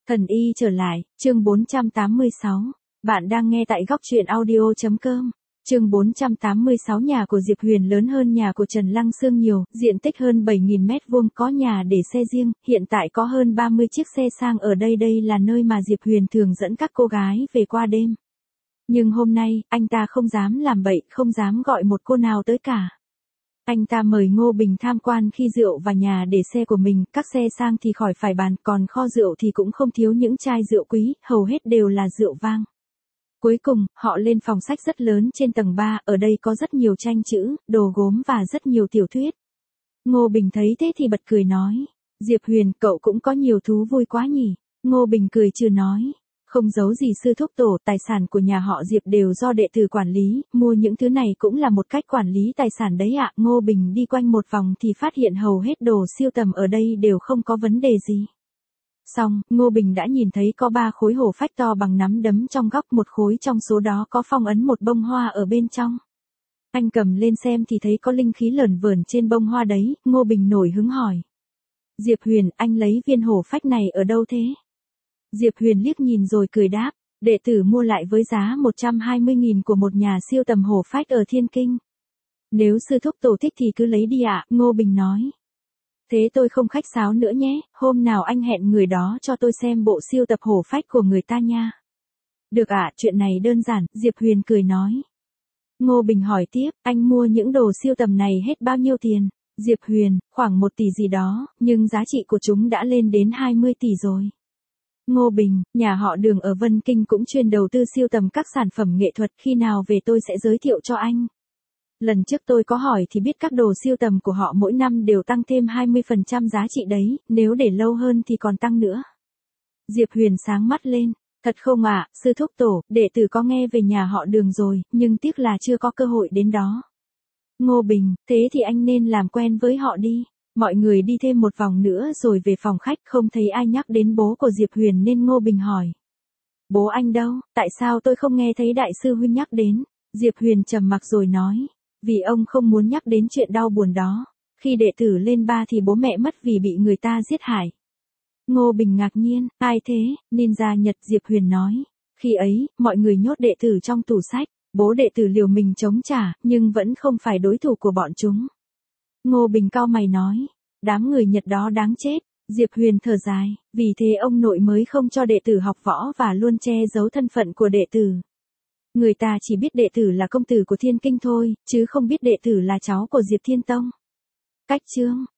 Thần y trở lại, chương 486. Bạn đang nghe tại góc truyện audio.com. Chương 486. Nhà của Diệp Huyền lớn hơn nhà của Trần Lăng Sương nhiều, diện tích hơn 7.000 mét vuông, có nhà để xe riêng, hiện tại có hơn 30 chiếc xe sang ở đây. Đây là nơi mà Diệp Huyền thường dẫn các cô gái về qua đêm. Nhưng hôm nay, anh ta không dám làm bậy, không dám gọi một cô nào tới cả. Anh ta mời Ngô Bình tham quan khi rượu và nhà để xe của mình, các xe sang thì khỏi phải bàn, còn kho rượu thì cũng không thiếu những chai rượu quý, hầu hết đều là rượu vang. Cuối cùng, họ lên phòng sách rất lớn trên tầng 3, ở đây có rất nhiều tranh chữ, đồ gốm và rất nhiều tiểu thuyết. Ngô Bình thấy thế thì bật cười nói, Diệp Huyền, cậu cũng có nhiều thú vui quá nhỉ. Ngô Bình cười chưa nói, không giấu gì sư thúc tổ, tài sản của nhà họ Diệp đều do đệ tử quản lý, mua những thứ này cũng là một cách quản lý tài sản đấy ạ. Ngô Bình đi quanh một vòng thì phát hiện hầu hết đồ sưu tầm ở đây đều không có vấn đề gì. Xong, Ngô Bình đã nhìn thấy có 3 khối hổ phách to bằng nắm đấm trong góc, một khối trong số đó có phong ấn một bông hoa ở bên trong. Anh cầm lên xem thì thấy có linh khí lởn vởn trên bông hoa đấy. Ngô Bình nổi hứng hỏi, Diệp Huyền, anh lấy viên hổ phách này ở đâu thế? Diệp Huyền liếc nhìn rồi cười đáp, đệ tử mua lại với giá 120.000 của một nhà siêu tầm hổ phách ở Thiên Kinh. Nếu sư thúc tổ thích thì cứ lấy đi ạ. Ngô Bình nói. Thế tôi không khách sáo nữa nhé, hôm nào anh hẹn người đó cho tôi xem bộ siêu tập hổ phách của người ta nha. Được ạ, chuyện này đơn giản, Diệp Huyền cười nói. Ngô Bình hỏi tiếp, anh mua những đồ siêu tầm này hết bao nhiêu tiền? Diệp Huyền, khoảng 1 tỷ gì đó, nhưng giá trị của chúng đã lên đến 20 tỷ rồi. Ngô Bình, nhà họ Đường ở Vân Kinh cũng chuyên đầu tư siêu tầm các sản phẩm nghệ thuật, khi nào về tôi sẽ giới thiệu cho anh. Lần trước tôi có hỏi thì biết các đồ siêu tầm của họ mỗi năm đều tăng thêm 20% giá trị đấy, nếu để lâu hơn thì còn tăng nữa. Diệp Huyền sáng mắt lên, thật không ạ, sư thúc tổ, đệ tử có nghe về nhà họ Đường rồi, nhưng tiếc là chưa có cơ hội đến đó. Ngô Bình, thế thì anh nên làm quen với họ đi. Mọi người đi thêm một vòng nữa rồi về phòng khách, không thấy ai nhắc đến bố của Diệp Huyền nên Ngô Bình hỏi. Bố anh đâu, tại sao tôi không nghe thấy đại sư huynh nhắc đến? Diệp Huyền trầm mặc rồi nói, vì ông không muốn nhắc đến chuyện đau buồn đó. Khi đệ tử lên 3 thì bố mẹ mất vì bị người ta giết hại. Ngô Bình ngạc nhiên, ai thế? Ninja Nhật. Diệp Huyền nói, khi ấy, mọi người nhốt đệ tử trong tủ sách, bố đệ tử liều mình chống trả, nhưng vẫn không phải đối thủ của bọn chúng. Ngô Bình cau mày nói, đám người Nhật đó đáng chết. Diệp Huyền thở dài, vì thế ông nội mới không cho đệ tử học võ và luôn che giấu thân phận của đệ tử. Người ta chỉ biết đệ tử là công tử của Thiên Kinh thôi, chứ không biết đệ tử là cháu của Diệp Thiên Tông. Cách chương